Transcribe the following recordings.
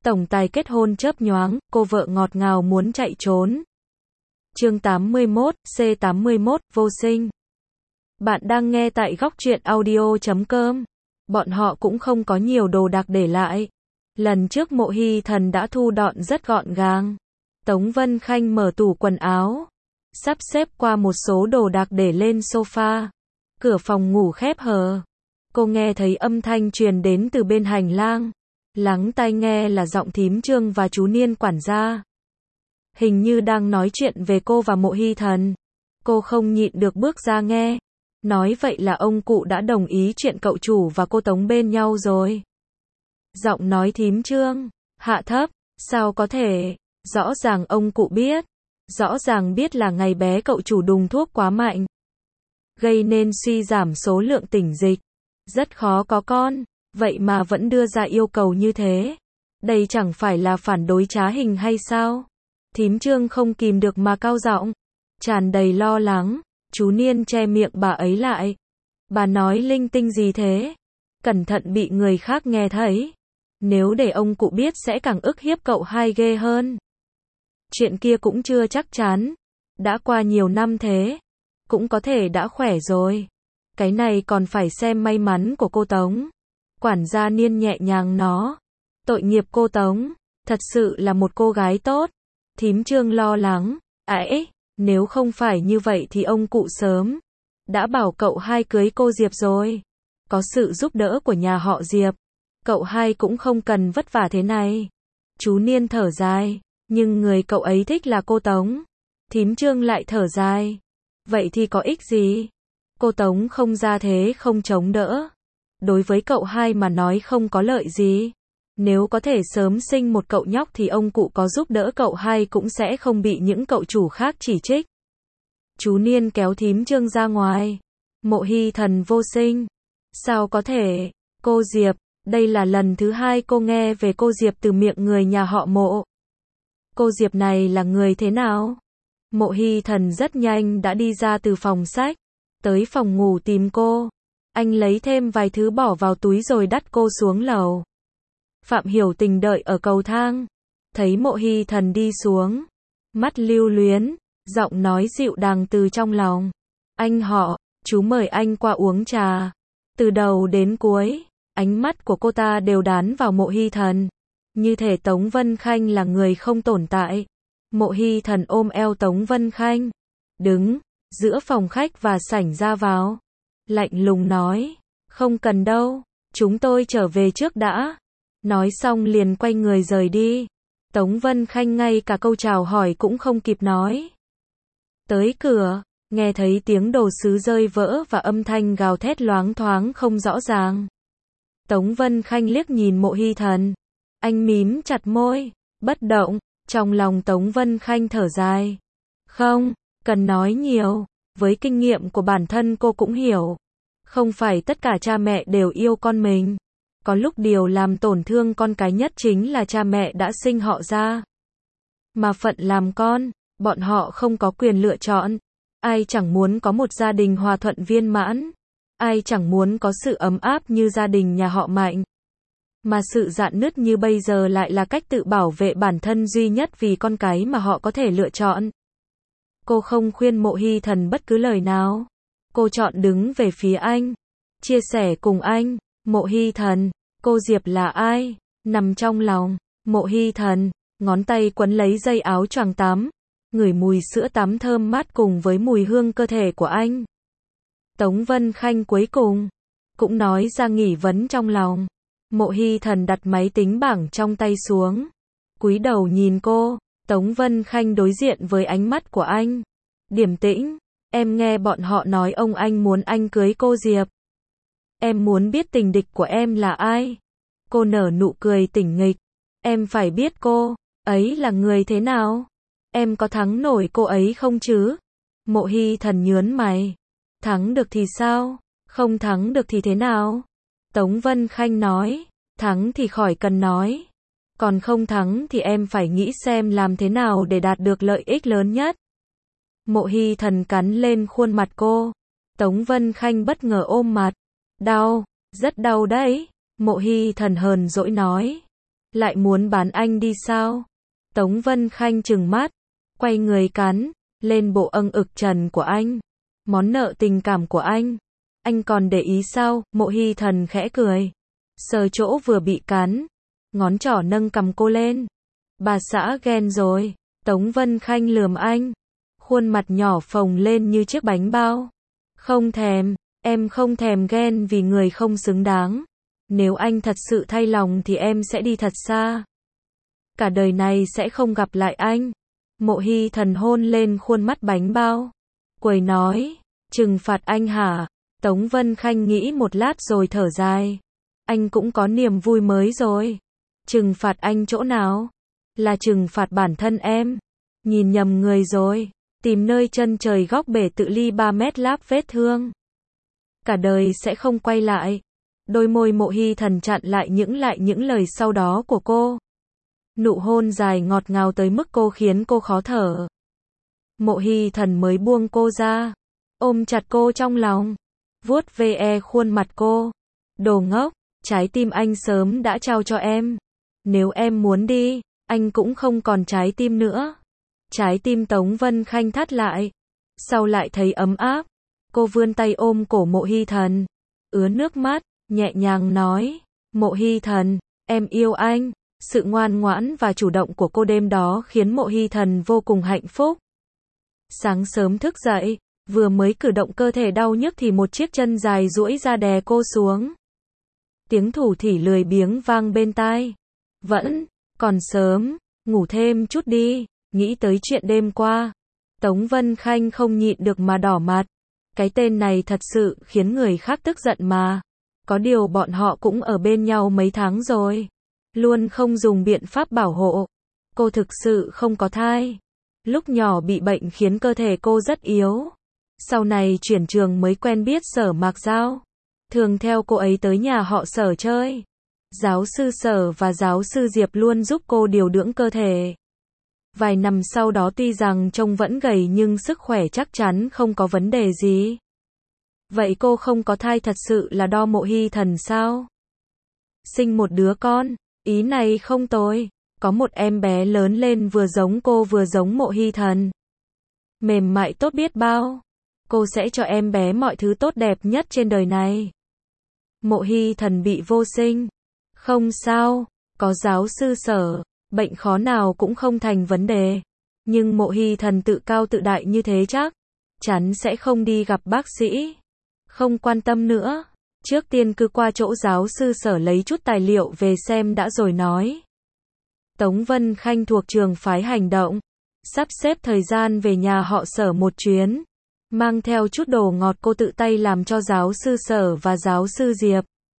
Tổng tài kết hôn chớp nhoáng, cô vợ ngọt ngào muốn chạy trốn. Chương 81, C81, vô sinh. Bạn đang nghe tại góc truyện audio.com. Bọn họ cũng không có nhiều đồ đạc để lại. Lần trước Mộ Hy Thần đã thu dọn rất gọn gàng. Tống Vân Khanh mở tủ quần áo, sắp xếp qua một số đồ đạc để lên sofa. Cửa phòng ngủ khép hờ. Cô nghe thấy âm thanh truyền đến từ bên hành lang. Lắng tai nghe là giọng thím Trương và chú Niên quản gia. Hình như đang nói chuyện về cô và Mộ Hy Thần. Cô không nhịn được bước ra nghe. Nói vậy là ông cụ đã đồng ý chuyện cậu chủ và cô Tống bên nhau rồi. Giọng nói thím Trương hạ thấp, sao có thể, rõ ràng ông cụ biết. Rõ ràng biết là ngày bé cậu chủ đùng thuốc quá mạnh, gây nên suy giảm số lượng tỉnh dịch. Rất khó có con, vậy mà vẫn đưa ra yêu cầu như thế. Đây chẳng phải là phản đối trá hình hay sao? Thím Trương không kìm được mà cau giọng, tràn đầy lo lắng. Chú Niên che miệng bà ấy lại. Bà nói linh tinh gì thế? Cẩn thận bị người khác nghe thấy. Nếu để ông cụ biết sẽ càng ức hiếp cậu hai ghê hơn. Chuyện kia cũng chưa chắc chắn. Đã qua nhiều năm thế. Cũng có thể đã khỏe rồi. Cái này còn phải xem may mắn của cô Tống. Quản gia Niên nhẹ nhàng nó. Tội nghiệp cô Tống. Thật sự là một cô gái tốt. Thím Trương lo lắng. Ấy, nếu không phải như vậy thì ông cụ sớm đã bảo cậu hai cưới cô Diệp rồi. Có sự giúp đỡ của nhà họ Diệp, cậu hai cũng không cần vất vả thế này. Chú Niên thở dài. Nhưng người cậu ấy thích là cô Tống. Thím Trương lại thở dài. Vậy thì có ích gì? Cô Tống không ra thế không chống đỡ. Đối với cậu hai mà nói không có lợi gì. Nếu có thể sớm sinh một cậu nhóc thì ông cụ có giúp đỡ cậu hai cũng sẽ không bị những cậu chủ khác chỉ trích. Chú Niên kéo thím Trương ra ngoài. Mộ Hy Thần vô sinh. Sao có thể? Cô Diệp, đây là lần thứ hai cô nghe về cô Diệp từ miệng người nhà họ Mộ. Cô Diệp này là người thế nào? Mộ Hy Thần rất nhanh đã đi ra từ phòng sách, tới phòng ngủ tìm cô. Anh lấy thêm vài thứ bỏ vào túi rồi dắt cô xuống lầu. Phạm Hiểu Tình đợi ở cầu thang. Thấy Mộ Hy Thần đi xuống. Mắt lưu luyến, giọng nói dịu dàng từ trong lòng. Anh họ, chú mời anh qua uống trà. Từ đầu đến cuối, ánh mắt của cô ta đều dán vào Mộ Hy Thần. Như thể Tống Vân Khanh là người không tồn tại. Mộ Hy Thần ôm eo Tống Vân Khanh. Đứng giữa phòng khách và sảnh ra vào. Lạnh lùng nói. Không cần đâu, chúng tôi trở về trước đã. Nói xong liền quay người rời đi. Tống Vân Khanh ngay cả câu chào hỏi cũng không kịp nói. Tới cửa, nghe thấy tiếng đồ sứ rơi vỡ và âm thanh gào thét loáng thoáng không rõ ràng. Tống Vân Khanh liếc nhìn Mộ Hy Thần. Anh mím chặt môi, bất động. Trong lòng Tống Vân Khanh thở dài. Không cần nói nhiều. Với kinh nghiệm của bản thân cô cũng hiểu. Không phải tất cả cha mẹ đều yêu con mình. Có lúc điều làm tổn thương con cái nhất chính là cha mẹ đã sinh họ ra. Mà phận làm con, bọn họ không có quyền lựa chọn. Ai chẳng muốn có một gia đình hòa thuận viên mãn. Ai chẳng muốn có sự ấm áp như gia đình nhà họ Mạnh. Mà sự rạn nứt như bây giờ lại là cách tự bảo vệ bản thân duy nhất vì con cái mà họ có thể lựa chọn. Cô không khuyên Mộ Hy Thần bất cứ lời nào. Cô chọn đứng về phía anh. Chia sẻ cùng anh. Mộ Hy Thần, cô Diệp là ai? Nằm trong lòng. Mộ Hy Thần, ngón tay quấn lấy dây áo choàng tắm. Ngửi mùi sữa tắm thơm mát cùng với mùi hương cơ thể của anh. Tống Vân Khanh cuối cùng cũng nói ra nghi vấn trong lòng. Mộ Hy Thần đặt máy tính bảng trong tay xuống. Cúi đầu nhìn cô. Tống Vân Khanh đối diện với ánh mắt của anh. Điềm tĩnh. Em nghe bọn họ nói ông anh muốn anh cưới cô Diệp. Em muốn biết tình địch của em là ai? Cô nở nụ cười tỉnh nghịch. Em phải biết cô ấy là người thế nào? Em có thắng nổi cô ấy không chứ? Mộ Hy Thần nhớn mày. Thắng được thì sao? Không thắng được thì thế nào? Tống Vân Khanh nói. Thắng thì khỏi cần nói. Còn không thắng thì em phải nghĩ xem làm thế nào để đạt được lợi ích lớn nhất. Mộ Hy Thần cắn lên khuôn mặt cô. Tống Vân Khanh bất ngờ ôm mặt. Đau, rất đau đấy. Mộ Hy Thần hờn dỗi nói. Lại muốn bán anh đi sao? Tống Vân Khanh trừng mắt, quay người cắn lên bộ âng ực trần của anh. Món nợ tình cảm của anh còn để ý sao? Mộ Hy Thần khẽ cười, sờ chỗ vừa bị cắn, ngón trỏ nâng cằm cô lên. Bà xã ghen rồi. Tống Vân Khanh lườm anh, khuôn mặt nhỏ phồng lên như chiếc bánh bao. Không thèm, em không thèm ghen vì người không xứng đáng. Nếu anh thật sự thay lòng thì em sẽ đi thật xa. Cả đời này sẽ không gặp lại anh. Mộ Hy Thần hôn lên khuôn mắt bánh bao, quầy nói, trừng phạt anh hả? Tống Vân Khanh nghĩ một lát rồi thở dài. Anh cũng có niềm vui mới rồi. Trừng phạt anh chỗ nào? Là trừng phạt bản thân em. Nhìn nhầm người rồi. Tìm nơi chân trời góc bể tự ly 3 mét láp vết thương. Cả đời sẽ không quay lại. Đôi môi Mộ Hy Thần chặn lại những lời sau đó của cô. Nụ hôn dài ngọt ngào tới mức cô khiến cô khó thở. Mộ Hy Thần mới buông cô ra, ôm chặt cô trong lòng, vuốt ve khuôn mặt cô. Đồ ngốc, trái tim anh sớm đã trao cho em. Nếu em muốn đi, anh cũng không còn trái tim nữa. Trái tim Tống Vân Khanh thắt lại, sau lại thấy ấm áp. Cô vươn tay ôm cổ Mộ Hy Thần, ứa nước mắt, nhẹ nhàng nói, Mộ Hy Thần, em yêu anh. Sự ngoan ngoãn và chủ động của cô đêm đó khiến Mộ Hy Thần vô cùng hạnh phúc. Sáng sớm thức dậy, vừa mới cử động cơ thể đau nhức thì một chiếc chân dài duỗi ra đè cô xuống. Tiếng thủ thỉ lười biếng vang bên tai. Vẫn còn sớm, ngủ thêm chút đi. Nghĩ tới chuyện đêm qua, Tống Vân Khanh không nhịn được mà đỏ mặt. Cái tên này thật sự khiến người khác tức giận mà. Có điều bọn họ cũng ở bên nhau mấy tháng rồi, luôn không dùng biện pháp bảo hộ. Cô thực sự không có thai. Lúc nhỏ bị bệnh khiến cơ thể cô rất yếu. Sau này chuyển trường mới quen biết Sở Mạc Giao. Thường theo cô ấy tới nhà họ Sở chơi. Giáo sư Sở và giáo sư Diệp luôn giúp cô điều dưỡng cơ thể. Vài năm sau đó tuy rằng trông vẫn gầy nhưng sức khỏe chắc chắn không có vấn đề gì. Vậy cô không có thai thật sự là do Mộ Hy Thần sao? Sinh một đứa con, ý này không tồi. Có một em bé lớn lên vừa giống cô vừa giống Mộ Hy Thần. Mềm mại tốt biết bao. Cô sẽ cho em bé mọi thứ tốt đẹp nhất trên đời này. Mộ Hy Thần bị vô sinh. Không sao, có giáo sư Sở, bệnh khó nào cũng không thành vấn đề. Nhưng Mộ Hy Thần tự cao tự đại như thế chắc chắn sẽ không đi gặp bác sĩ. Không quan tâm nữa. Trước tiên cứ qua chỗ giáo sư Sở lấy chút tài liệu về xem đã rồi nói. Tống Vân Khanh thuộc trường phái hành động, sắp xếp thời gian về nhà họ Sở một chuyến, mang theo chút đồ ngọt cô tự tay làm cho giáo sư Sở và giáo sư Diệp.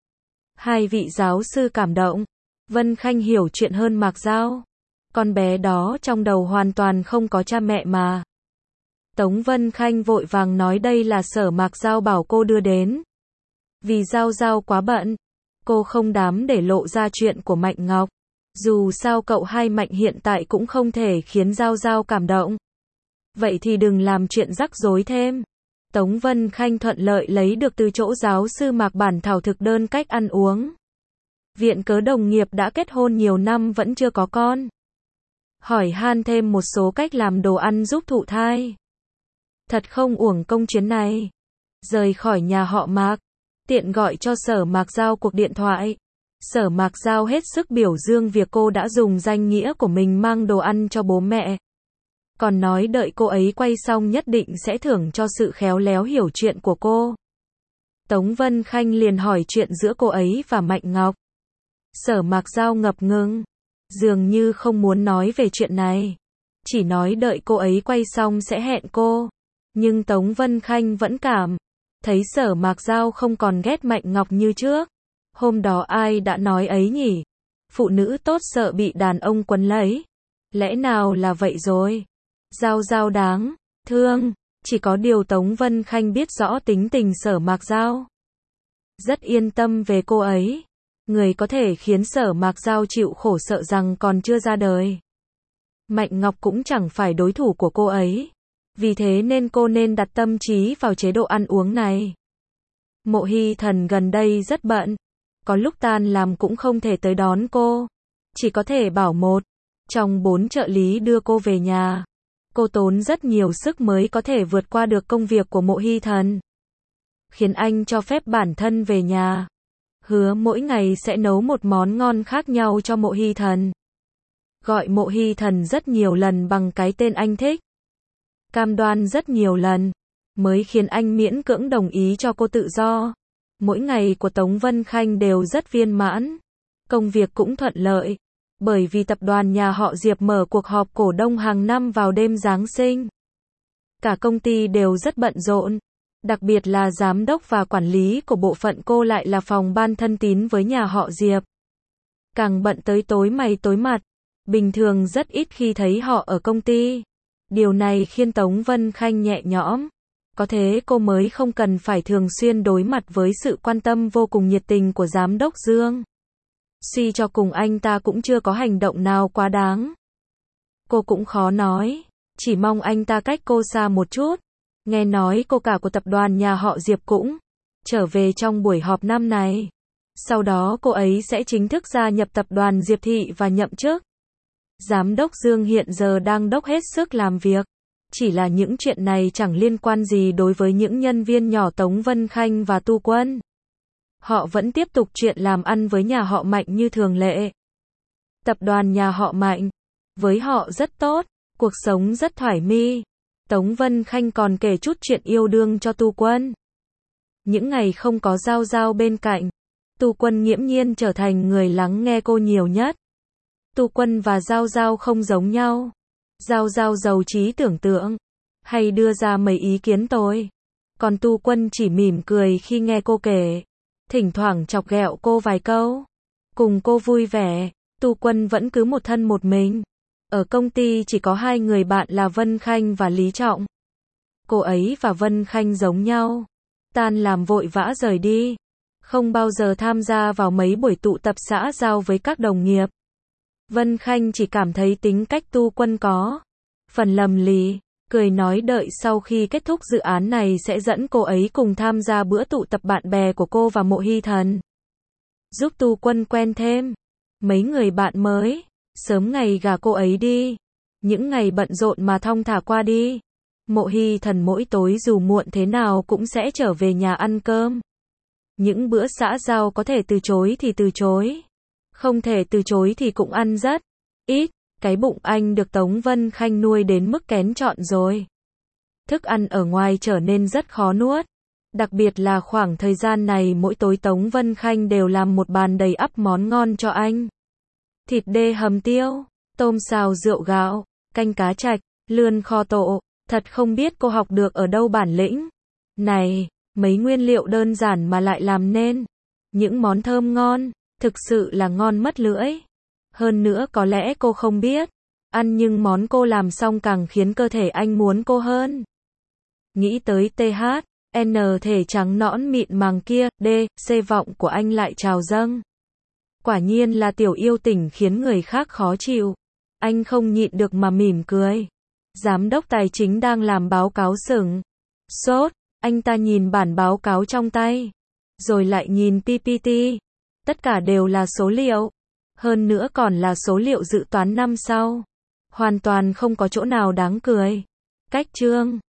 Hai vị giáo sư cảm động. Vân Khanh hiểu chuyện hơn Mạc Giao. Con bé đó trong đầu hoàn toàn không có cha mẹ mà. Tống Vân Khanh vội vàng nói đây là Sở Mạc Giao bảo cô đưa đến. Vì Giao Giao quá bận, cô không dám để lộ ra chuyện của Mạnh Ngọc. Dù sao cậu hai Mạnh hiện tại cũng không thể khiến Giao Giao cảm động. Vậy thì đừng làm chuyện rắc rối thêm. Tống Vân Khanh thuận lợi lấy được từ chỗ giáo sư Mạc bản thảo thực đơn cách ăn uống. Viện cớ đồng nghiệp đã kết hôn nhiều năm vẫn chưa có con. Hỏi han thêm một số cách làm đồ ăn giúp thụ thai. Thật không uổng công chuyến này. Rời khỏi nhà họ Mạc, tiện gọi cho Sở Mạc Giao cuộc điện thoại. Sở Mạc Giao hết sức biểu dương việc cô đã dùng danh nghĩa của mình mang đồ ăn cho bố mẹ. Còn nói đợi cô ấy quay xong nhất định sẽ thưởng cho sự khéo léo hiểu chuyện của cô. Tống Vân Khanh liền hỏi chuyện giữa cô ấy và Mạnh Ngọc. Sở Mạc Giao ngập ngừng, dường như không muốn nói về chuyện này. Chỉ nói đợi cô ấy quay xong sẽ hẹn cô. Nhưng Tống Vân Khanh vẫn cảm thấy Sở Mạc Giao không còn ghét Mạnh Ngọc như trước. Hôm đó ai đã nói ấy nhỉ? Phụ nữ tốt sợ bị đàn ông quấn lấy. Lẽ nào là vậy rồi? Giao Giao đáng thương. Chỉ có điều Tống Vân Khanh biết rõ tính tình Sở Mạc Giao. Rất yên tâm về cô ấy. Người có thể khiến Sở Mạc Giao chịu khổ sợ rằng còn chưa ra đời. Mạnh Ngọc cũng chẳng phải đối thủ của cô ấy. Vì thế nên cô nên đặt tâm trí vào chế độ ăn uống này. Mộ Hy Thần gần đây rất bận. Có lúc tan làm cũng không thể tới đón cô. chỉ có thể bảo một trong 4 trợ lý đưa cô về nhà. Cô tốn rất nhiều sức mới có thể vượt qua được công việc của Mộ Hy Thần, khiến anh cho phép bản thân về nhà, hứa mỗi ngày sẽ nấu một món ngon khác nhau cho Mộ Hy Thần, gọi Mộ Hy Thần rất nhiều lần bằng cái tên anh thích, cam đoan rất nhiều lần, mới khiến anh miễn cưỡng đồng ý cho cô tự do. Mỗi ngày của Tống Vân Khanh đều rất viên mãn, công việc cũng thuận lợi, bởi vì tập đoàn nhà họ Diệp mở cuộc họp cổ đông hàng năm vào đêm Giáng sinh. Cả công ty đều rất bận rộn, đặc biệt là giám đốc và quản lý của bộ phận cô lại là phòng ban thân tín với nhà họ Diệp. Càng bận tới tối mày tối mặt, bình thường rất ít khi thấy họ ở công ty. Điều này khiến Tống Vân Khanh nhẹ nhõm. Có thế cô mới không cần phải thường xuyên đối mặt với sự quan tâm vô cùng nhiệt tình của giám đốc Dương. Suy cho cùng anh ta cũng chưa có hành động nào quá đáng. Cô cũng khó nói, chỉ mong anh ta cách cô xa một chút. Nghe nói cô cả của tập đoàn nhà họ Diệp cũng trở về trong buổi họp năm này. Sau đó cô ấy sẽ chính thức gia nhập tập đoàn Diệp Thị và nhậm chức. Giám đốc Dương hiện giờ đang dốc hết sức làm việc. Chỉ là những chuyện này chẳng liên quan gì đối với những nhân viên nhỏ Tống Vân Khanh và Tu Quân. Họ vẫn tiếp tục chuyện làm ăn với nhà họ Mạnh như thường lệ. Tập đoàn nhà họ Mạnh, với họ rất tốt, cuộc sống rất thoải mái. Tống Vân Khanh còn kể chút chuyện yêu đương cho Tu Quân. Những ngày không có Giao Giao bên cạnh, Tu Quân nghiễm nhiên trở thành người lắng nghe cô nhiều nhất. Tu Quân và Giao Giao không giống nhau. Giao Giao giàu trí tưởng tượng, hay đưa ra mấy ý kiến tối. Còn Tu Quân chỉ mỉm cười khi nghe cô kể, thỉnh thoảng chọc ghẹo cô vài câu. Cùng cô vui vẻ, Tu Quân vẫn cứ một thân một mình. Ở công ty chỉ có hai người bạn là Vân Khanh và Lý Trọng. Cô ấy và Vân Khanh giống nhau, tan làm vội vã rời đi, không bao giờ tham gia vào mấy buổi tụ tập xã giao với các đồng nghiệp. Vân Khanh chỉ cảm thấy tính cách Tu Quân có phần lầm lì, cười nói đợi sau khi kết thúc dự án này sẽ dẫn cô ấy cùng tham gia bữa tụ tập bạn bè của cô và Mộ Hy Thần, giúp Tu Quân quen thêm mấy người bạn mới, sớm ngày gả cô ấy đi. Những ngày bận rộn mà thong thả qua đi. Mộ Hy Thần mỗi tối dù muộn thế nào cũng sẽ trở về nhà ăn cơm. Những bữa xã giao có thể từ chối thì từ chối, không thể từ chối thì cũng ăn rất ít. Cái bụng anh được Tống Vân Khanh nuôi đến mức kén chọn rồi. Thức ăn ở ngoài trở nên rất khó nuốt. Đặc biệt là khoảng thời gian này mỗi tối Tống Vân Khanh đều làm một bàn đầy ắp món ngon cho anh. Thịt đê hầm tiêu, tôm xào rượu gạo, canh cá trạch, lươn kho tộ. Thật không biết cô học được ở đâu bản lĩnh này, mấy nguyên liệu đơn giản mà lại làm nên những món thơm ngon, thực sự là ngon mất lưỡi. Hơn nữa có lẽ cô không biết, ăn nhưng món cô làm xong càng khiến cơ thể anh muốn cô hơn. Nghĩ tới TH, N thể trắng nõn mịn màng kia, D, C vọng của anh lại trào dâng. Quả nhiên là tiểu yêu tỉnh khiến người khác khó chịu. Anh không nhịn được mà mỉm cười. Giám đốc tài chính đang làm báo cáo sửng sốt, anh ta nhìn bản báo cáo trong tay, rồi lại nhìn PPT. Tất cả đều là số liệu, hơn nữa còn là số liệu dự toán năm sau. Hoàn toàn không có chỗ nào đáng cười. Cách chương